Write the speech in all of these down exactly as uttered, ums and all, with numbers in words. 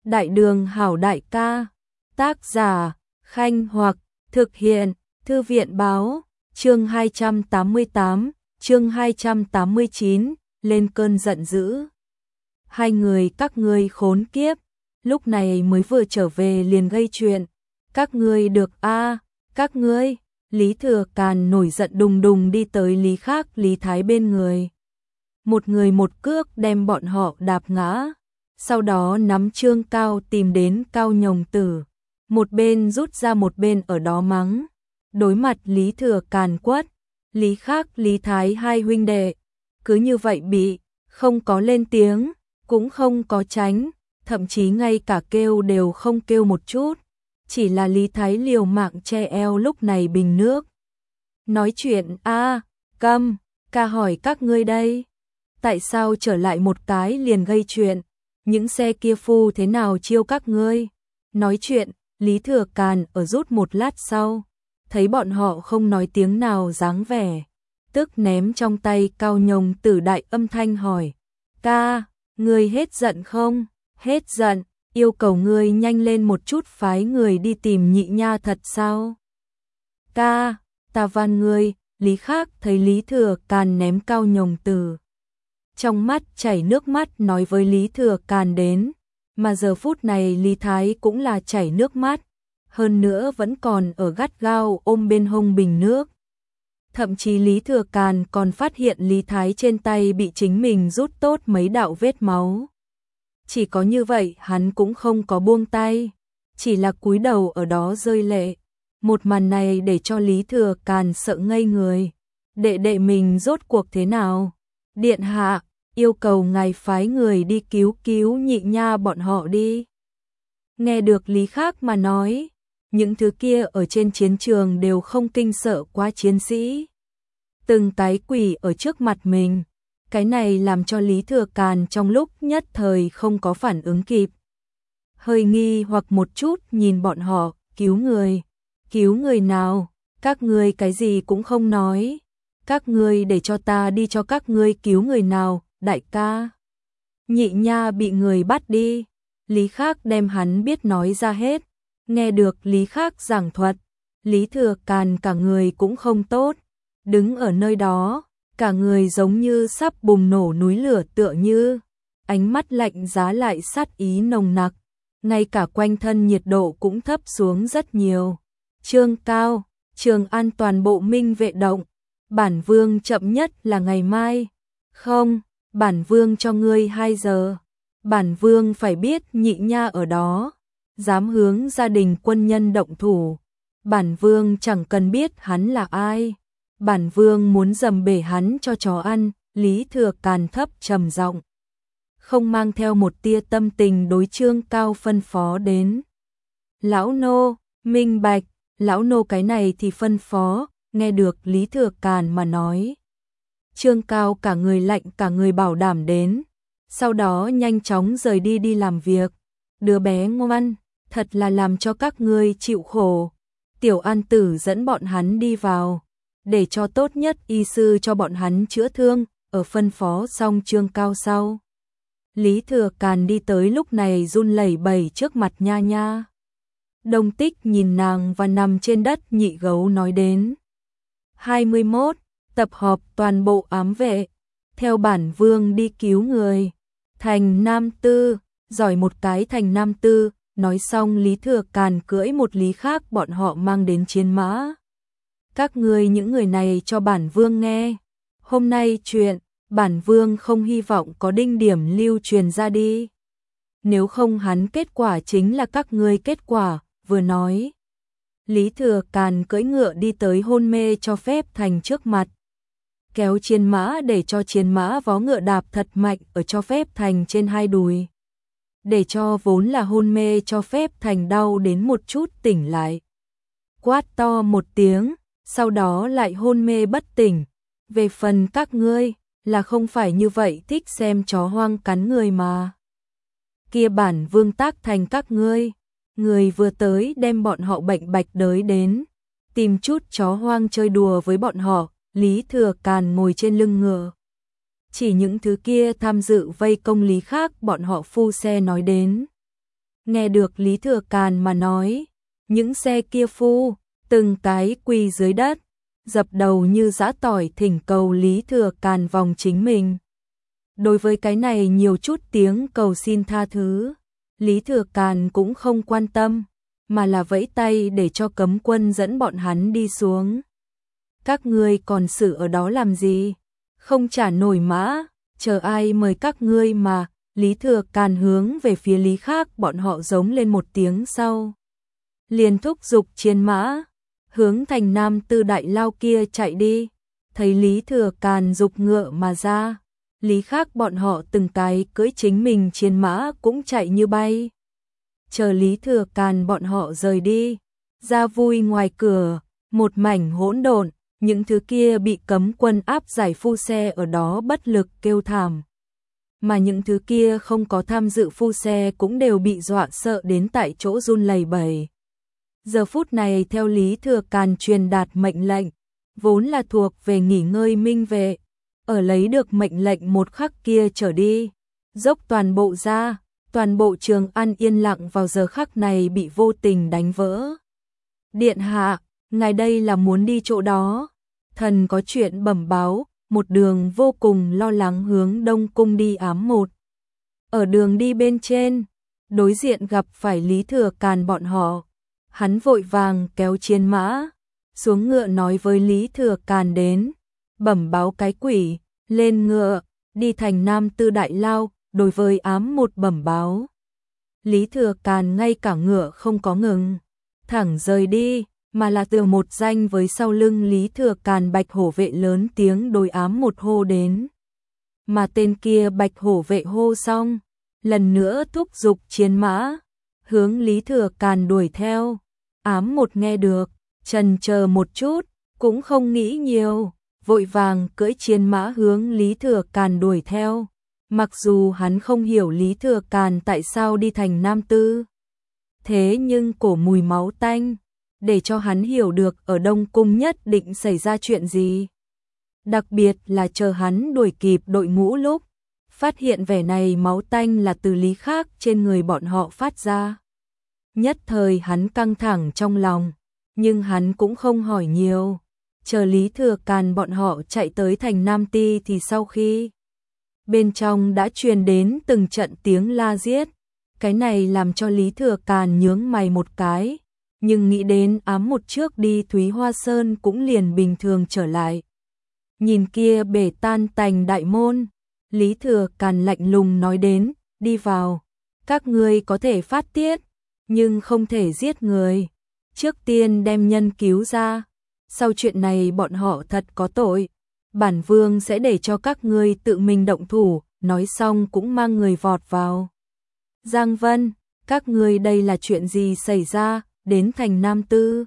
Đại đường hảo đại ca, tác giả, Khanh Hoặc, thực hiện, Thư viện báo, chương hai trăm tám mươi tám, chương hai trăm tám mươi chín, lên cơn giận dữ. Hai người các ngươi khốn kiếp, lúc này mới vừa trở về liền gây chuyện. Các ngươi được a à, các ngươi, Lý Thừa Càn nổi giận đùng đùng đi tới Lý Khác Lý Thái bên người. Một người một cước đem bọn họ đạp ngã, sau đó nắm Trương Cao tìm đến Cao Nhồng Tử. Một bên rút ra một bên ở đó mắng. Đối mặt Lý Thừa Càn quát, Lý Khác Lý Thái hai huynh đệ, cứ như vậy bị, không có lên tiếng, cũng không có tránh, thậm chí ngay cả kêu đều không kêu một chút. Chỉ là Lý Thái liều mạng che eo lúc này bình nước. Nói chuyện a à, câm, ca hỏi các ngươi đây. Tại sao trở lại một cái liền gây chuyện? Những xe kia phu thế nào chiêu các ngươi? Nói chuyện, Lý Thừa Càn ở rút một lát sau. Thấy bọn họ không nói tiếng nào dáng vẻ. Tức ném trong tay Cao Nhồng Tử đại âm thanh hỏi. Ca, ngươi hết giận không? Hết giận, yêu cầu ngươi nhanh lên một chút phái người đi tìm nhị nha thật sao? Ca, ta van ngươi. Lý Khác thấy Lý Thừa Càn ném Cao Nhồng Tử. Trong mắt chảy nước mắt nói với Lý Thừa Càn đến, mà giờ phút này Lý Thái cũng là chảy nước mắt, hơn nữa vẫn còn ở gắt gao ôm bên hông bình nước. Thậm chí Lý Thừa Càn còn phát hiện Lý Thái trên tay bị chính mình rút tốt mấy đạo vết máu. Chỉ có như vậy hắn cũng không có buông tay, chỉ là cúi đầu ở đó rơi lệ. Một màn này để cho Lý Thừa Càn sợ ngây người. Đệ đệ mình rốt cuộc thế nào? Điện hạ, yêu cầu ngài phái người đi cứu cứu nhị nha bọn họ đi. Nghe được Lý Khác mà nói, những thứ kia ở trên chiến trường đều không kinh sợ quá chiến sĩ. Từng cái quỷ ở trước mặt mình, cái này làm cho Lý Thừa Càn trong lúc nhất thời không có phản ứng kịp. Hơi nghi hoặc một chút nhìn bọn họ, cứu người. Cứu người nào? Các ngươi cái gì cũng không nói. Các ngươi để cho ta đi cho các ngươi cứu người nào, đại ca. Nhị nha bị người bắt đi. Lý Khác đem hắn biết nói ra hết. Nghe được Lý Khác giảng thuật, Lý Thừa Càn cả người cũng không tốt. Đứng ở nơi đó, cả người giống như sắp bùng nổ núi lửa tựa như. Ánh mắt lạnh giá lại sát ý nồng nặc. Ngay cả quanh thân nhiệt độ cũng thấp xuống rất nhiều. Trương Cao, Trường An toàn bộ minh vệ động. Bản vương chậm nhất là ngày mai. Không, bản vương cho ngươi hai giờ. Bản vương phải biết nhị nha ở đó. Dám hướng gia đình quân nhân động thủ. Bản vương chẳng cần biết hắn là ai. Bản vương muốn dầm bể hắn cho chó ăn. Lý Thừa Càn thấp trầm giọng, không mang theo một tia tâm tình đối Trương Cao phân phó đến. Lão nô, minh bạch, lão nô cái này thì phân phó. Nghe được Lý Thừa Càn mà nói, Trương Cao cả người lạnh cả người bảo đảm đến, sau đó nhanh chóng rời đi đi làm việc. Đứa bé ngoan, thật là làm cho các ngươi chịu khổ. Tiểu An Tử dẫn bọn hắn đi vào, để cho tốt nhất y sư cho bọn hắn chữa thương. Ở phân phó xong Trương Cao sau, Lý Thừa Càn đi tới lúc này run lẩy bẩy trước mặt nha nha. Đông Tích nhìn nàng và nằm trên đất nhị gấu nói đến. hai mươi mốt. Tập hợp toàn bộ ám vệ. Theo bản vương đi cứu người. Thành nam tư. Giỏi một cái thành nam tư. Nói xong Lý Thừa Càn cưỡi một Lý Khác bọn họ mang đến chiến mã. Các ngươi những người này cho bản vương nghe. Hôm nay chuyện, bản vương không hy vọng có đinh điểm lưu truyền ra đi. Nếu không hắn kết quả chính là các ngươi kết quả. Vừa nói, Lý Thừa Càn cưỡi ngựa đi tới hôn mê cho phép thành trước mặt. Kéo chiến mã để cho chiến mã vó ngựa đạp thật mạnh ở cho phép thành trên hai đùi. Để cho vốn là hôn mê cho phép thành đau đến một chút tỉnh lại. Quát to một tiếng, sau đó lại hôn mê bất tỉnh. Về phần các ngươi, là không phải như vậy thích xem chó hoang cắn người mà. Kia bản vương tác thành các ngươi. Người vừa tới đem bọn họ bệnh bạch đới đến, tìm chút chó hoang chơi đùa với bọn họ. Lý Thừa Càn ngồi trên lưng ngựa. Chỉ những thứ kia tham dự vây công Lý Khác bọn họ phu xe nói đến. Nghe được Lý Thừa Càn mà nói, những xe kia phu, từng cái quỳ dưới đất, dập đầu như giã tỏi thỉnh cầu Lý Thừa Càn vòng chính mình. Đối với cái này nhiều chút tiếng cầu xin tha thứ, Lý Thừa Càn cũng không quan tâm, mà là vẫy tay để cho cấm quân dẫn bọn hắn đi xuống. Các ngươi còn xử ở đó làm gì? Không trả nổi mã, chờ ai mời các ngươi mà. Lý Thừa Càn hướng về phía Lý Khác bọn họ giống lên một tiếng sau. Liền thúc giục chiến mã, hướng thành Nam Tư Đại Lao kia chạy đi. Thấy Lý Thừa Càn giục ngựa mà ra, Lý Khác bọn họ từng cái cưỡi chính mình chiến mã cũng chạy như bay. Chờ Lý Thừa Càn bọn họ rời đi, ra vui ngoài cửa, một mảnh hỗn độn, những thứ kia bị cấm quân áp giải phu xe ở đó bất lực kêu thảm. Mà những thứ kia không có tham dự phu xe cũng đều bị dọa sợ đến tại chỗ run lẩy bẩy. Giờ phút này theo Lý Thừa Càn truyền đạt mệnh lệnh, vốn là thuộc về nghỉ ngơi minh vệ, ở lấy được mệnh lệnh một khắc kia trở đi, dốc toàn bộ ra, toàn bộ Trường An yên lặng vào giờ khắc này bị vô tình đánh vỡ. Điện hạ, ngài đây là muốn đi chỗ đó, thần có chuyện bẩm báo. Một đường vô cùng lo lắng hướng Đông Cung đi ám một. Ở đường đi bên trên, đối diện gặp phải Lý Thừa Càn bọn họ. Hắn vội vàng kéo chiến mã, xuống ngựa nói với Lý Thừa Càn đến. Bẩm báo cái quỷ, lên ngựa, đi thành Nam Tư Đại Lao, đối với ám một bẩm báo. Lý Thừa Càn ngay cả ngựa không có ngừng, thẳng rời đi. Mà là từ một danh với sau lưng Lý Thừa Càn bạch hổ vệ lớn tiếng đối ám một hô đến. Mà tên kia bạch hổ vệ hô xong, lần nữa thúc giục chiến mã, hướng Lý Thừa Càn đuổi theo. Ám một nghe được, chần chờ một chút, cũng không nghĩ nhiều, vội vàng cưỡi chiến mã hướng Lý Thừa Càn đuổi theo. Mặc dù hắn không hiểu Lý Thừa Càn tại sao đi thành Nam Tư, thế nhưng cổ mùi máu tanh để cho hắn hiểu được ở Đông Cung nhất định xảy ra chuyện gì. Đặc biệt là chờ hắn đuổi kịp đội ngũ lúc, phát hiện vẻ này máu tanh là từ Lý Khác trên người bọn họ phát ra. Nhất thời hắn căng thẳng trong lòng, nhưng hắn cũng không hỏi nhiều. Chờ Lý Thừa Càn bọn họ chạy tới thành Nam Ti thì sau khi bên trong đã truyền đến từng trận tiếng la giết, cái này làm cho Lý Thừa Càn nhướng mày một cái. Nhưng nghĩ đến ám một trước đi Thúy Hoa Sơn cũng liền bình thường trở lại. Nhìn kia bể tan tành đại môn, Lý Thừa Càn lạnh lùng nói đến, đi vào, các ngươi có thể phát tiết, nhưng không thể giết người. Trước tiên đem nhân cứu ra, sau chuyện này bọn họ thật có tội, bản vương sẽ để cho các ngươi tự mình động thủ, nói xong cũng mang người vọt vào. Giang Vân, các ngươi đây là chuyện gì xảy ra? Đến thành Nam Tư.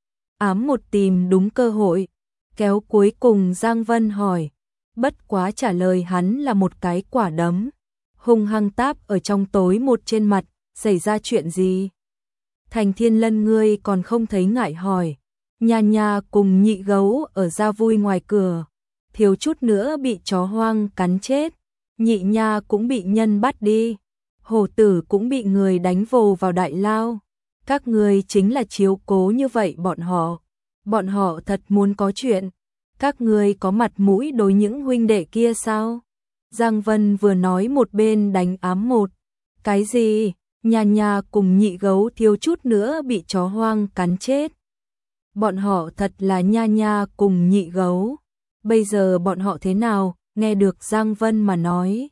Ám một tìm đúng cơ hội, kéo cuối cùng Giang Vân hỏi, bất quá trả lời hắn là một cái quả đấm, hung hăng táp ở trong tối một trên mặt, xảy ra chuyện gì? Thành Thiên Lân ngươi còn không thấy ngại hỏi, nha nha cùng nhị gấu ở ra vui ngoài cửa, thiếu chút nữa bị chó hoang cắn chết, nhị nha cũng bị nhân bắt đi, hổ tử cũng bị người đánh vồ vào đại lao. Các ngươi chính là chiếu cố như vậy bọn họ, bọn họ thật muốn có chuyện, các ngươi có mặt mũi đối những huynh đệ kia sao? Giang Vân vừa nói một bên đánh ám một, cái gì? Nha nha cùng nhị gấu thiếu chút nữa bị chó hoang cắn chết. Bọn họ thật là nha nha cùng nhị gấu, bây giờ bọn họ thế nào? Nghe được Giang Vân mà nói,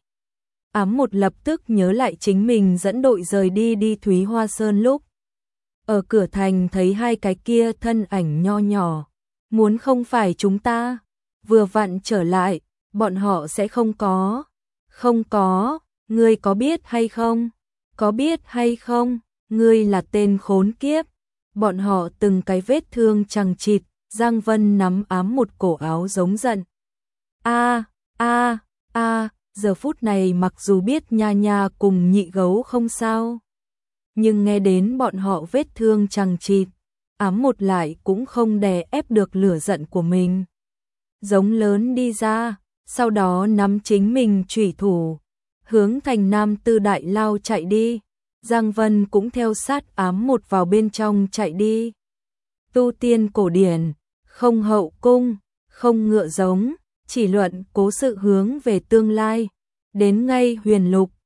ám một lập tức nhớ lại chính mình dẫn đội rời đi đi Thúy Hoa Sơn lúc. Ở cửa thành thấy hai cái kia thân ảnh nho nhỏ, muốn không phải chúng ta, vừa vặn trở lại, bọn họ sẽ không có, không có, ngươi có biết hay không, có biết hay không, ngươi là tên khốn kiếp, bọn họ từng cái vết thương chằng chịt. Giang Vân nắm ám một cổ áo giống giận. A a a, giờ phút này mặc dù biết nha nha cùng nhị gấu không sao, nhưng nghe đến bọn họ vết thương chằng chịt, ám một lại cũng không đè ép được lửa giận của mình. Giống lớn đi ra, sau đó nắm chính mình chủy thủ, hướng thành Nam Tư Đại Lao chạy đi. Giang Vân cũng theo sát ám một vào bên trong chạy đi. Tu tiên cổ điển, không hậu cung, không ngựa giống, chỉ luận cố sự hướng về tương lai. Đến ngay huyền lục,